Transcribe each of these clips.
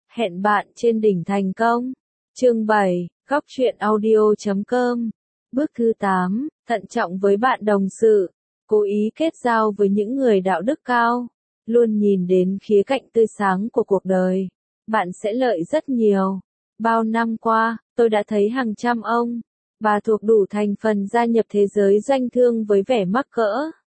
Hẹn bạn trên đỉnh thành công. Chương 7, Góc truyện audio.com. Bước thứ 8, thận trọng với bạn đồng sự. Cố ý kết giao với những người đạo đức cao. Luôn nhìn đến khía cạnh tươi sáng của cuộc đời. Bạn sẽ lợi rất nhiều. Bao năm qua, tôi đã thấy hàng trăm ông, bà thuộc đủ thành phần gia nhập thế giới doanh thương với vẻ mắc cỡ,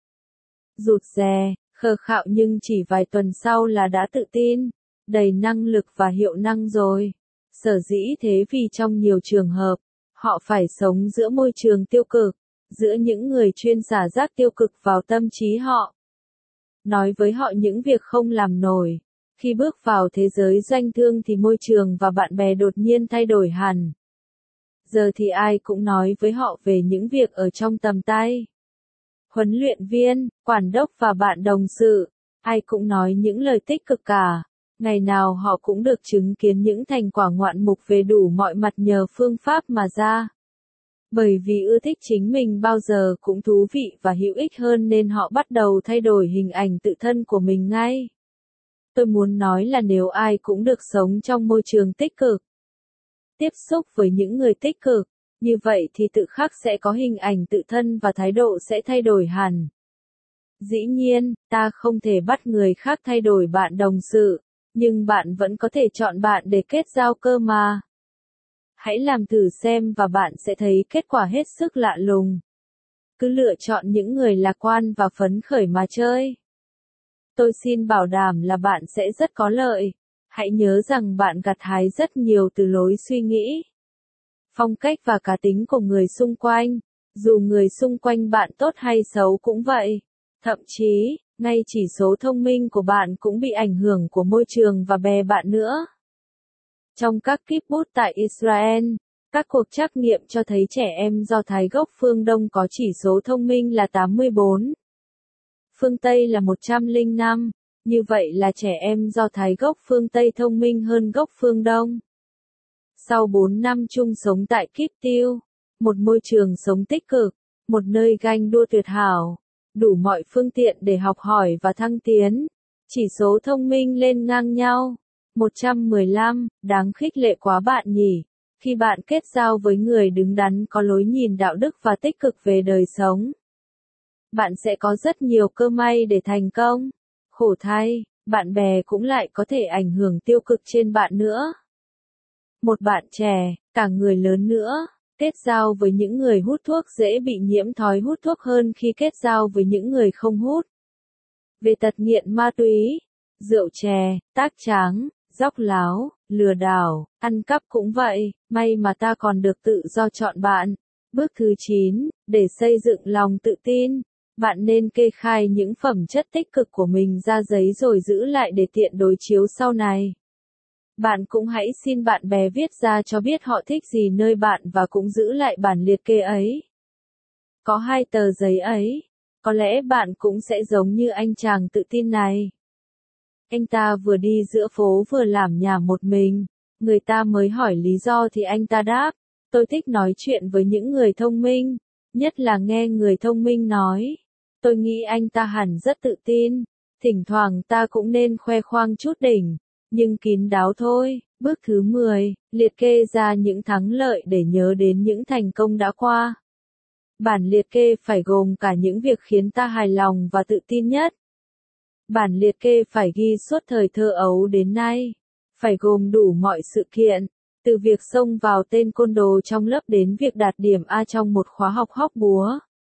rụt rè, khờ khạo, nhưng chỉ vài tuần sau là đã tự tin, đầy năng lực và hiệu năng rồi. Sở dĩ thế vì trong nhiều trường hợp, họ phải sống giữa môi trường tiêu cực, giữa những người chuyên xả rác tiêu cực vào tâm trí họ. Nói với họ những việc không làm nổi. Khi bước vào thế giới doanh thương thì môi trường và bạn bè đột nhiên thay đổi hẳn. Giờ thì ai cũng nói với họ về những việc ở trong tầm tay. Huấn luyện viên, quản đốc và bạn đồng sự, ai cũng nói những lời tích cực cả. Ngày nào họ cũng được chứng kiến những thành quả ngoạn mục về đủ mọi mặt nhờ phương pháp mà ra. Bởi vì ưa thích chính mình bao giờ cũng thú vị và hữu ích hơn nên họ bắt đầu thay đổi hình ảnh tự thân của mình ngay. Tôi muốn nói là nếu ai cũng được sống trong môi trường tích cực, tiếp xúc với những người tích cực, như vậy thì tự khắc sẽ có hình ảnh tự thân và thái độ sẽ thay đổi hẳn. Dĩ nhiên, ta không thể bắt người khác thay đổi bạn đồng sự, nhưng bạn vẫn có thể chọn bạn để kết giao cơ mà. Hãy làm thử xem và bạn sẽ thấy kết quả hết sức lạ lùng. Cứ lựa chọn những người lạc quan và phấn khởi mà chơi. Tôi xin bảo đảm là bạn sẽ rất có lợi. Hãy nhớ rằng bạn gặt hái rất nhiều từ lối suy nghĩ, phong cách và cá tính của người xung quanh. Dù người xung quanh bạn tốt hay xấu cũng vậy. Thậm chí, ngay chỉ số thông minh của bạn cũng bị ảnh hưởng của môi trường và bè bạn nữa. Trong các kibbutz tại Israel, các cuộc trắc nghiệm cho thấy trẻ em Do Thái gốc phương Đông có chỉ số thông minh là 84. Phương Tây là 105, như vậy là trẻ em Do Thái gốc phương Tây thông minh hơn gốc phương Đông. Sau 4 năm chung sống tại Kibbutz, một môi trường sống tích cực, một nơi ganh đua tuyệt hảo, đủ mọi phương tiện để học hỏi và thăng tiến, chỉ số thông minh lên ngang nhau. 115, đáng khích lệ quá bạn nhỉ. Khi bạn kết giao với người đứng đắn có lối nhìn đạo đức và tích cực về đời sống, bạn sẽ có rất nhiều cơ may để thành công. Khổ thay, bạn bè cũng lại có thể ảnh hưởng tiêu cực trên bạn nữa. Một bạn trẻ, cả người lớn nữa, kết giao với những người hút thuốc dễ bị nhiễm thói hút thuốc hơn khi kết giao với những người không hút. Về tật nghiện ma túy, rượu chè, tác tráng, dóc láo, lừa đảo, ăn cắp cũng vậy, may mà ta còn được tự do chọn bạn. Bước thứ 9, để xây dựng lòng tự tin, bạn nên kê khai những phẩm chất tích cực của mình ra giấy rồi giữ lại để tiện đối chiếu sau này. Bạn cũng hãy xin bạn bè viết ra cho biết họ thích gì nơi bạn và cũng giữ lại bản liệt kê ấy. Có 2 tờ giấy ấy, có lẽ bạn cũng sẽ giống như anh chàng tự tin này. Anh ta vừa đi giữa phố vừa lảm nhảm một mình. Người ta mới hỏi lý do thì anh ta đáp, tôi thích nói chuyện với những người thông minh, nhất là nghe người thông minh nói. Tôi nghĩ anh ta hẳn rất tự tin. Thỉnh thoảng ta cũng nên khoe khoang chút đỉnh, nhưng kín đáo thôi. Bước thứ 10, liệt kê ra những thắng lợi để nhớ đến những thành công đã qua. Bản liệt kê phải gồm cả những việc khiến ta hài lòng và tự tin nhất. Bản liệt kê phải ghi suốt thời thơ ấu đến nay. Phải gồm đủ mọi sự kiện, từ việc xông vào tên côn đồ trong lớp đến việc đạt điểm A trong một khóa học hóc búa.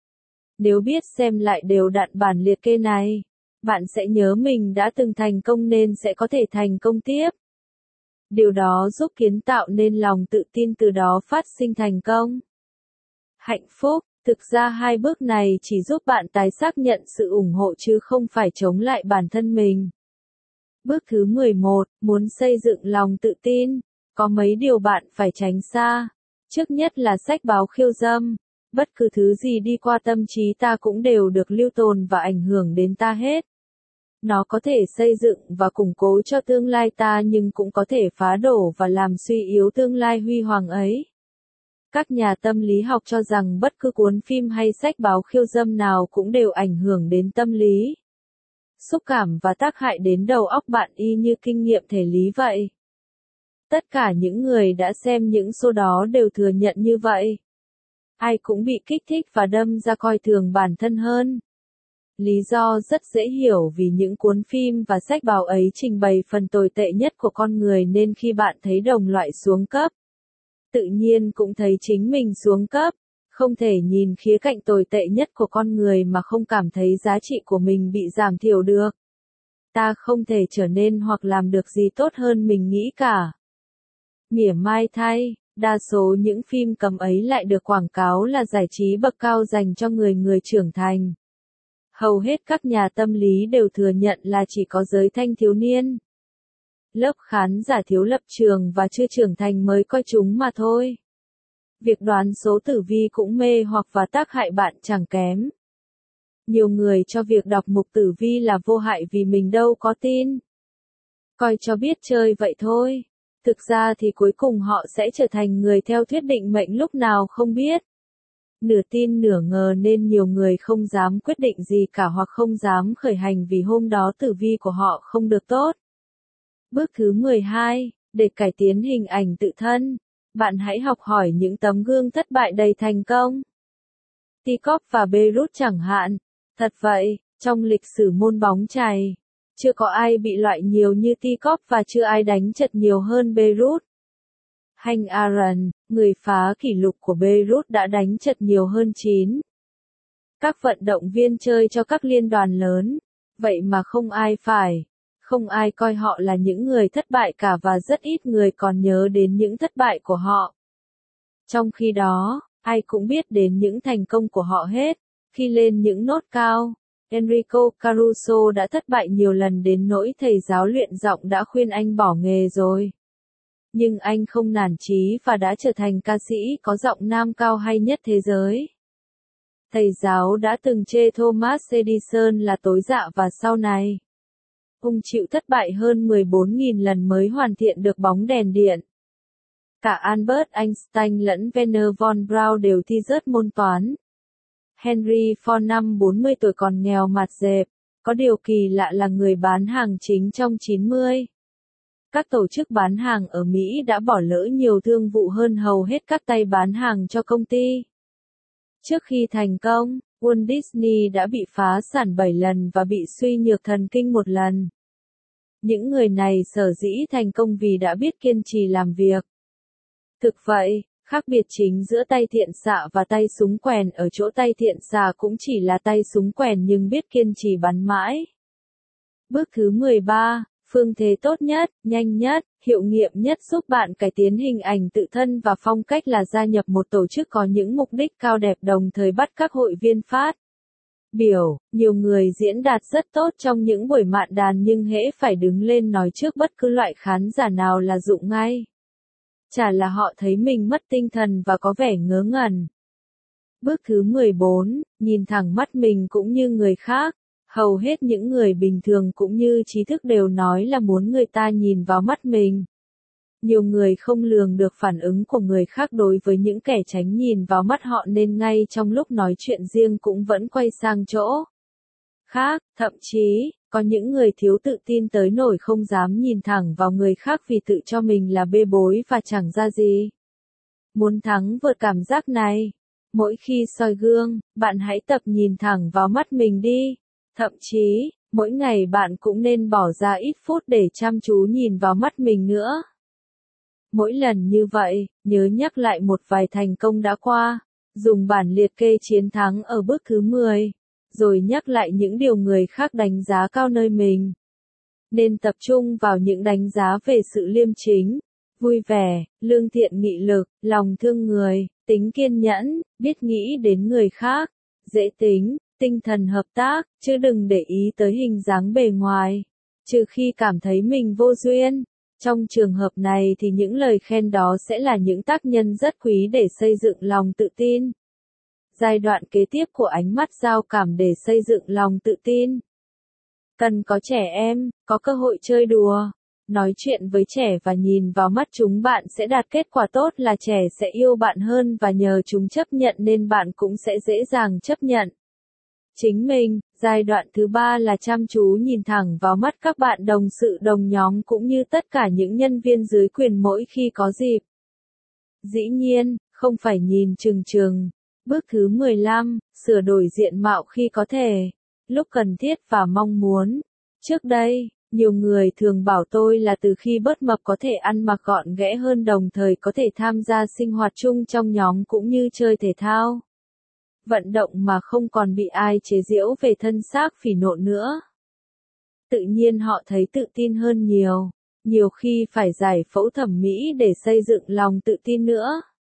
Nếu biết xem lại đều đặn bản liệt kê này, bạn sẽ nhớ mình đã từng thành công nên sẽ có thể thành công tiếp. Điều đó giúp kiến tạo nên lòng tự tin, từ đó phát sinh thành công. Hạnh phúc. Thực ra 2 bước này chỉ giúp bạn tái xác nhận sự ủng hộ chứ không phải chống lại bản thân mình. Bước thứ 11, muốn xây dựng lòng tự tin, có mấy điều bạn phải tránh xa. Trước nhất là sách báo khiêu dâm. Bất cứ thứ gì đi qua tâm trí ta cũng đều được lưu tồn và ảnh hưởng đến ta hết. Nó có thể xây dựng và củng cố cho tương lai ta nhưng cũng có thể phá đổ và làm suy yếu tương lai huy hoàng ấy. Các nhà tâm lý học cho rằng bất cứ cuốn phim hay sách báo khiêu dâm nào cũng đều ảnh hưởng đến tâm lý, xúc cảm và tác hại đến đầu óc bạn y như kinh nghiệm thể lý vậy. Tất cả những người đã xem những show đó đều thừa nhận như vậy. Ai cũng bị kích thích và đâm ra coi thường bản thân hơn. Lý do rất dễ hiểu vì những cuốn phim và sách báo ấy trình bày phần tồi tệ nhất của con người nên khi bạn thấy đồng loại xuống cấp, tự nhiên cũng thấy chính mình xuống cấp. Không thể nhìn khía cạnh tồi tệ nhất của con người mà không cảm thấy giá trị của mình bị giảm thiểu được. Ta không thể trở nên hoặc làm được gì tốt hơn mình nghĩ cả. Mỉa mai thay, đa số những phim cấm ấy lại được quảng cáo là giải trí bậc cao dành cho người trưởng thành. Hầu hết các nhà tâm lý đều thừa nhận là chỉ có giới thanh thiếu niên, lớp khán giả thiếu lập trường và chưa trưởng thành mới coi chúng mà thôi. Việc đoán số tử vi cũng mê hoặc và tác hại bạn chẳng kém. Nhiều người cho việc đọc mục tử vi là vô hại vì mình đâu có tin. Coi cho biết chơi vậy thôi. Thực ra thì cuối cùng họ sẽ trở thành người theo thuyết định mệnh lúc nào không biết. Nửa tin nửa ngờ nên nhiều người không dám quyết định gì cả hoặc không dám khởi hành vì hôm đó tử vi của họ không được tốt. Bước thứ 12, để cải tiến hình ảnh tự thân, bạn hãy học hỏi những tấm gương thất bại đầy thành công. Tikop và Beirut chẳng hạn. Thật vậy, trong lịch sử môn bóng chày, chưa có ai bị loại nhiều như Tikop và chưa ai đánh chật nhiều hơn Beirut. Hank Aaron, người phá kỷ lục của Beirut đã đánh chật nhiều hơn 9. Các vận động viên chơi cho các liên đoàn lớn, vậy mà không ai coi họ là những người thất bại cả và rất ít người còn nhớ đến những thất bại của họ. Trong khi đó, ai cũng biết đến những thành công của họ hết. Khi lên những nốt cao, Enrico Caruso đã thất bại nhiều lần đến nỗi thầy giáo luyện giọng đã khuyên anh bỏ nghề rồi. Nhưng anh không nản chí và đã trở thành ca sĩ có giọng nam cao hay nhất thế giới. Thầy giáo đã từng chê Thomas Edison là tối dạ và sau này, ông chịu thất bại hơn 14.000 lần mới hoàn thiện được bóng đèn điện. Cả Albert Einstein lẫn Wernher von Braun đều thi rớt môn toán. Henry Ford năm 40 tuổi còn nghèo mạt dẹp, có điều kỳ lạ là người bán hàng chính trong 90. Các tổ chức bán hàng ở Mỹ đã bỏ lỡ nhiều thương vụ hơn hầu hết các tay bán hàng cho công ty. Trước khi thành công, Walt Disney đã bị phá sản 7 lần và bị suy nhược thần kinh 1 lần. Những người này sở dĩ thành công vì đã biết kiên trì làm việc. Thực vậy, khác biệt chính giữa tay thiện xạ và tay súng quèn ở chỗ tay thiện xạ cũng chỉ là tay súng quèn nhưng biết kiên trì bắn mãi. Bước thứ 13, phương thế tốt nhất, nhanh nhất, hiệu nghiệm nhất giúp bạn cải tiến hình ảnh tự thân và phong cách là gia nhập một tổ chức có những mục đích cao đẹp đồng thời bắt các hội viên phát biểu. Nhiều người diễn đạt rất tốt trong những buổi mạn đàn nhưng hễ phải đứng lên nói trước bất cứ loại khán giả nào là rụng ngay. Chả là họ thấy mình mất tinh thần và có vẻ ngớ ngẩn. Bước thứ 14, nhìn thẳng mắt mình cũng như người khác. Hầu hết những người bình thường cũng như trí thức đều nói là muốn người ta nhìn vào mắt mình. Nhiều người không lường được phản ứng của người khác đối với những kẻ tránh nhìn vào mắt họ nên ngay trong lúc nói chuyện riêng cũng vẫn quay sang chỗ khác, thậm chí, có những người thiếu tự tin tới nỗi không dám nhìn thẳng vào người khác vì tự cho mình là bê bối và chẳng ra gì. Muốn thắng vượt cảm giác này, mỗi khi soi gương, bạn hãy tập nhìn thẳng vào mắt mình đi. Thậm chí, mỗi ngày bạn cũng nên bỏ ra ít phút để chăm chú nhìn vào mắt mình nữa. Mỗi lần như vậy, nhớ nhắc lại một vài thành công đã qua, dùng bản liệt kê chiến thắng ở bước thứ 10, rồi nhắc lại những điều người khác đánh giá cao nơi mình. Nên tập trung vào những đánh giá về sự liêm chính, vui vẻ, lương thiện nghị lực, lòng thương người, tính kiên nhẫn, biết nghĩ đến người khác, dễ tính, tinh thần hợp tác, chứ đừng để ý tới hình dáng bề ngoài, trừ khi cảm thấy mình vô duyên. Trong trường hợp này thì những lời khen đó sẽ là những tác nhân rất quý để xây dựng lòng tự tin. Giai đoạn kế tiếp của ánh mắt giao cảm để xây dựng lòng tự tin. Cần có trẻ em, có cơ hội chơi đùa, nói chuyện với trẻ và nhìn vào mắt chúng bạn sẽ đạt kết quả tốt là trẻ sẽ yêu bạn hơn và nhờ chúng chấp nhận nên bạn cũng sẽ dễ dàng chấp nhận. chính mình. Giai đoạn thứ 3 là chăm chú nhìn thẳng vào mắt các bạn đồng sự đồng nhóm cũng như tất cả những nhân viên dưới quyền mỗi khi có dịp. Dĩ nhiên, không phải nhìn chừng chừng. Bước thứ 15, sửa đổi diện mạo khi có thể, lúc cần thiết và mong muốn. Trước đây, nhiều người thường bảo tôi là từ khi bớt mập có thể ăn mặc gọn ghẽ hơn, đồng thời có thể tham gia sinh hoạt chung trong nhóm cũng như chơi thể thao, vận động mà không còn bị ai chế giễu về thân xác phỉ nộn nữa. Tự nhiên họ thấy tự tin hơn nhiều, nhiều khi phải giải phẫu thẩm mỹ để xây dựng lòng tự tin nữa.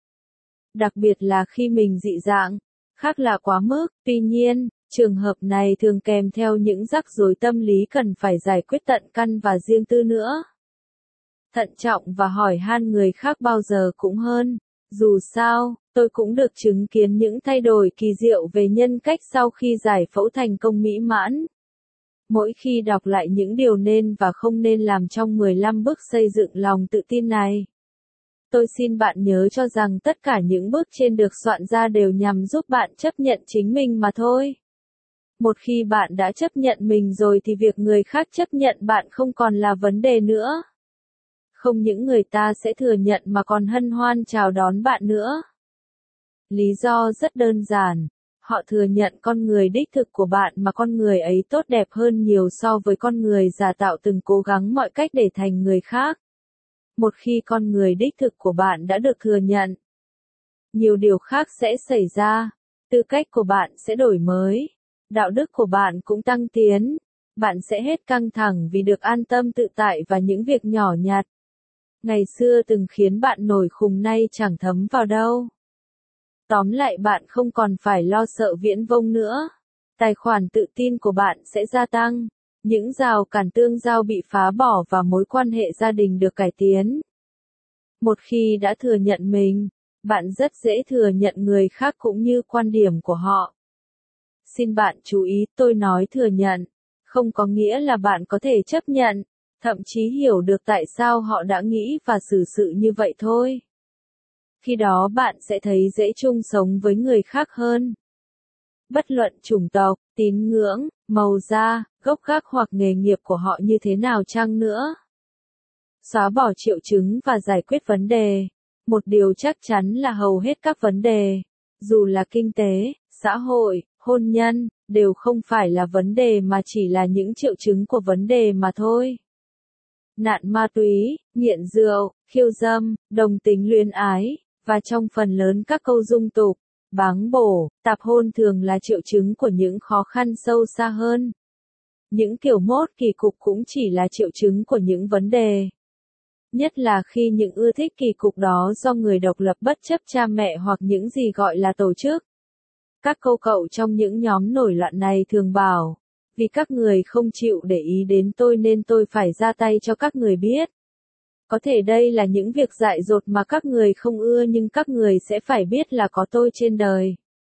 Đặc biệt là khi mình dị dạng, khác lạ quá mức. Tuy nhiên, trường hợp này thường kèm theo những rắc rối tâm lý cần phải giải quyết tận căn và riêng tư nữa. Thận trọng và hỏi han người khác bao giờ cũng hơn. Dù sao, tôi cũng được chứng kiến những thay đổi kỳ diệu về nhân cách sau khi giải phẫu thành công mỹ mãn. Mỗi khi đọc lại những điều nên và không nên làm trong 15 bước xây dựng lòng tự tin này, tôi xin bạn nhớ cho rằng tất cả những bước trên được soạn ra đều nhằm giúp bạn chấp nhận chính mình mà thôi. Một khi bạn đã chấp nhận mình rồi thì việc người khác chấp nhận bạn không còn là vấn đề nữa. Không những người ta sẽ thừa nhận mà còn hân hoan chào đón bạn nữa. Lý do rất đơn giản. Họ thừa nhận con người đích thực của bạn mà con người ấy tốt đẹp hơn nhiều so với con người giả tạo từng cố gắng mọi cách để thành người khác. Một khi con người đích thực của bạn đã được thừa nhận, nhiều điều khác sẽ xảy ra. Tư cách của bạn sẽ đổi mới. Đạo đức của bạn cũng tăng tiến. Bạn sẽ hết căng thẳng vì được an tâm tự tại và những việc nhỏ nhặt ngày xưa từng khiến bạn nổi khùng nay chẳng thấm vào đâu. Tóm lại, bạn không còn phải lo sợ viễn vông nữa. Tài khoản tự tin của bạn sẽ gia tăng. Những rào cản tương giao bị phá bỏ và mối quan hệ gia đình được cải tiến. Một khi đã thừa nhận mình, bạn rất dễ thừa nhận người khác cũng như quan điểm của họ. Xin bạn chú ý, tôi nói thừa nhận, không có nghĩa là bạn có thể chấp nhận, thậm chí hiểu được tại sao họ đã nghĩ và xử sự như vậy thôi. Khi đó bạn sẽ thấy dễ chung sống với người khác hơn. Bất luận chủng tộc, tín ngưỡng, màu da, gốc gác hoặc nghề nghiệp của họ như thế nào chăng nữa. Xóa bỏ triệu chứng và giải quyết vấn đề. Một điều chắc chắn là hầu hết các vấn đề, dù là kinh tế, xã hội, hôn nhân, đều không phải là vấn đề mà chỉ là những triệu chứng của vấn đề mà thôi. Nạn ma túy, nghiện rượu, khiêu dâm, đồng tính luyến ái, và trong phần lớn các câu dung tục, báng bổ, tạp hôn thường là triệu chứng của những khó khăn sâu xa hơn. Những kiểu mốt kỳ cục cũng chỉ là triệu chứng của những vấn đề. Nhất là khi những ưa thích kỳ cục đó do người độc lập bất chấp cha mẹ hoặc những gì gọi là tổ chức. Các câu cậu trong những nhóm nổi loạn này thường bảo, vì các người không chịu để ý đến tôi nên tôi phải ra tay cho các người biết. Có thể đây là những việc dại dột mà các người không ưa nhưng các người sẽ phải biết là có tôi trên đời.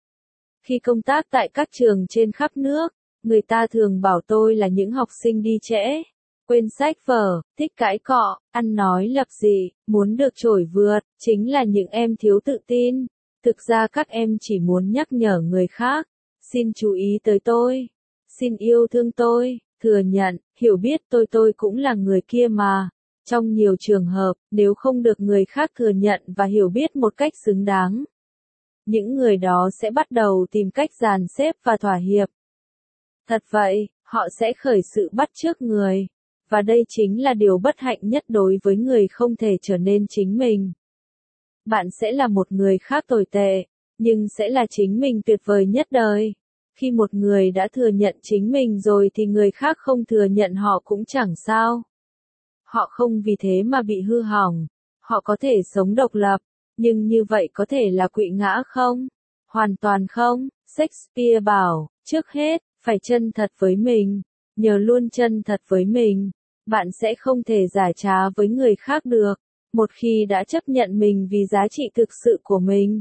Khi công tác tại các trường trên khắp nước, người ta thường bảo tôi là những học sinh đi trễ, quên sách vở, thích cãi cọ, ăn nói lập dị, muốn được trội vượt, chính là những em thiếu tự tin. Thực ra các em chỉ muốn nhắc nhở người khác, xin chú ý tới tôi, xin yêu thương tôi, thừa nhận, hiểu biết tôi cũng là người kia mà. Trong nhiều trường hợp, nếu không được người khác thừa nhận và hiểu biết một cách xứng đáng, những người đó sẽ bắt đầu tìm cách dàn xếp và thỏa hiệp. Thật vậy, họ sẽ khởi sự bắt chước người. Và đây chính là điều bất hạnh nhất đối với người không thể trở nên chính mình. Bạn sẽ là một người khác tồi tệ, nhưng sẽ là chính mình tuyệt vời nhất đời. Khi một người đã thừa nhận chính mình rồi thì người khác không thừa nhận họ cũng chẳng sao. Họ không vì thế mà bị hư hỏng. Họ có thể sống độc lập, nhưng như vậy có thể là quỵ ngã không? Hoàn toàn không. Shakespeare bảo, trước hết, phải chân thật với mình. Nhờ luôn chân thật với mình, bạn sẽ không thể giả trá với người khác được. Một khi đã chấp nhận mình vì giá trị thực sự của mình,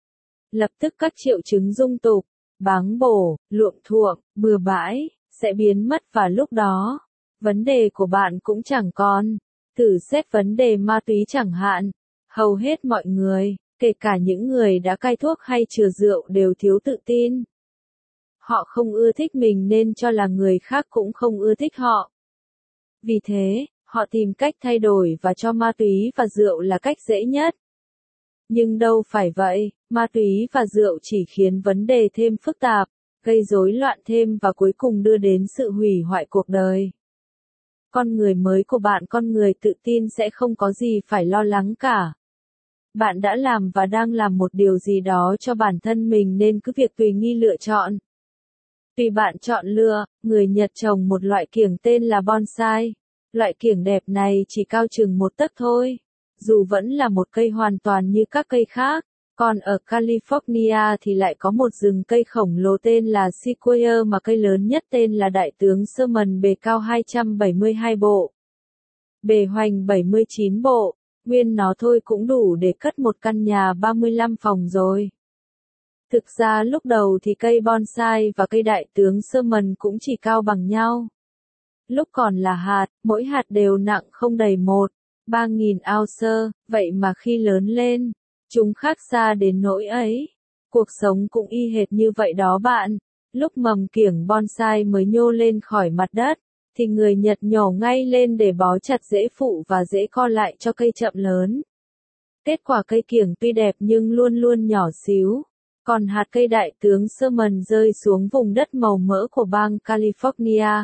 lập tức các triệu chứng dung tục, báng bổ, luộm thuộm, bừa bãi, sẽ biến mất và lúc đó, vấn đề của bạn cũng chẳng còn. Thử xét vấn đề ma túy chẳng hạn. Hầu hết mọi người, kể cả những người đã cai thuốc hay chừa rượu đều thiếu tự tin. Họ không ưa thích mình nên cho là người khác cũng không ưa thích họ. Vì thế, họ tìm cách thay đổi và cho ma túy và rượu là cách dễ nhất. Nhưng đâu phải vậy, ma túy và rượu chỉ khiến vấn đề thêm phức tạp, gây rối loạn thêm và cuối cùng đưa đến sự hủy hoại cuộc đời. Con người mới của bạn, con người tự tin sẽ không có gì phải lo lắng cả. Bạn đã làm và đang làm một điều gì đó cho bản thân mình nên cứ việc tùy nghi lựa chọn. Tùy bạn chọn lựa, người Nhật trồng một loại kiểng tên là bonsai. Loại kiểng đẹp này chỉ cao chừng 1 tấc thôi. Dù vẫn là một cây hoàn toàn như các cây khác, còn ở California thì lại có một rừng cây khổng lồ tên là Sequoia mà cây lớn nhất tên là Đại tướng Sherman, bề cao 272 bộ. Bề hoành 79 bộ, nguyên nó thôi cũng đủ để cất một căn nhà 35 phòng rồi. Thực ra lúc đầu thì cây bonsai và cây Đại tướng Sherman cũng chỉ cao bằng nhau. Lúc còn là hạt, mỗi hạt đều nặng không đầy 3.000 ounce, vậy mà khi lớn lên, chúng khác xa đến nỗi ấy. Cuộc sống cũng y hệt như vậy đó bạn. Lúc mầm kiểng bonsai mới nhô lên khỏi mặt đất, thì người Nhật nhổ ngay lên để bó chặt rễ phụ và rễ co lại cho cây chậm lớn. Kết quả cây kiểng tuy đẹp nhưng luôn luôn nhỏ xíu. Còn hạt cây Đại tướng Sherman rơi xuống vùng đất màu mỡ của bang California.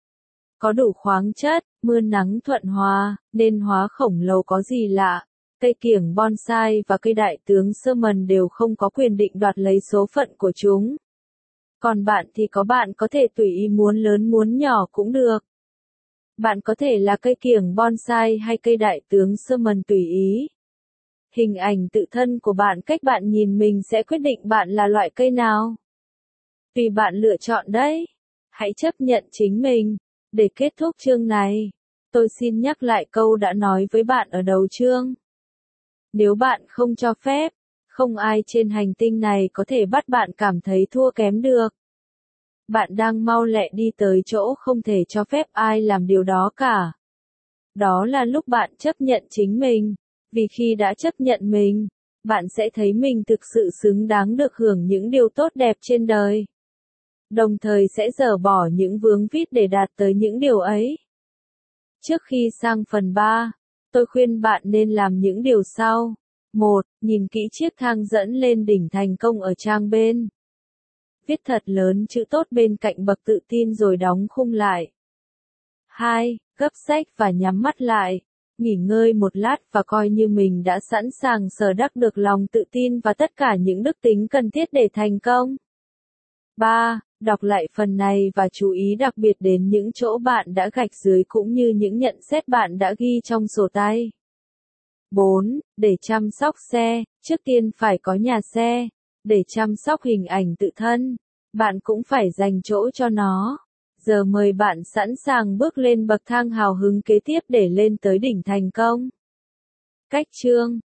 Có đủ khoáng chất, mưa nắng thuận hòa, nên hóa khổng lồ có gì lạ. Cây kiểng bonsai và cây Đại tướng Sherman đều không có quyền định đoạt lấy số phận của chúng. Còn bạn thì bạn có thể tùy ý muốn lớn muốn nhỏ cũng được. Bạn có thể là cây kiểng bonsai hay cây Đại tướng Sherman tùy ý. Hình ảnh tự thân của bạn, cách bạn nhìn mình sẽ quyết định bạn là loại cây nào. Tùy bạn lựa chọn đấy. Hãy chấp nhận chính mình. Để kết thúc chương này, tôi xin nhắc lại câu đã nói với bạn ở đầu chương. Nếu bạn không cho phép, không ai trên hành tinh này có thể bắt bạn cảm thấy thua kém được. Bạn đang mau lẹ đi tới chỗ không thể cho phép ai làm điều đó cả. Đó là lúc bạn chấp nhận chính mình, vì khi đã chấp nhận mình, bạn sẽ thấy mình thực sự xứng đáng được hưởng những điều tốt đẹp trên đời. Đồng thời sẽ dỡ bỏ những vướng víu để đạt tới những điều ấy. Trước khi sang phần 3, tôi khuyên bạn nên làm những điều sau. 1. Nhìn kỹ chiếc thang dẫn lên đỉnh thành công ở trang bên. Viết thật lớn chữ tốt bên cạnh bậc tự tin rồi đóng khung lại. 2. Gấp sách và nhắm mắt lại. Nghỉ ngơi một lát và coi như mình đã sẵn sàng sở đắc được lòng tự tin và tất cả những đức tính cần thiết để thành công. 3. Đọc lại phần này và chú ý đặc biệt đến những chỗ bạn đã gạch dưới cũng như những nhận xét bạn đã ghi trong sổ tay. 4. Để chăm sóc xe, trước tiên phải có nhà xe. Để chăm sóc hình ảnh tự thân, bạn cũng phải dành chỗ cho nó. Giờ mời bạn sẵn sàng bước lên bậc thang hào hứng kế tiếp để lên tới đỉnh thành công. Cách chương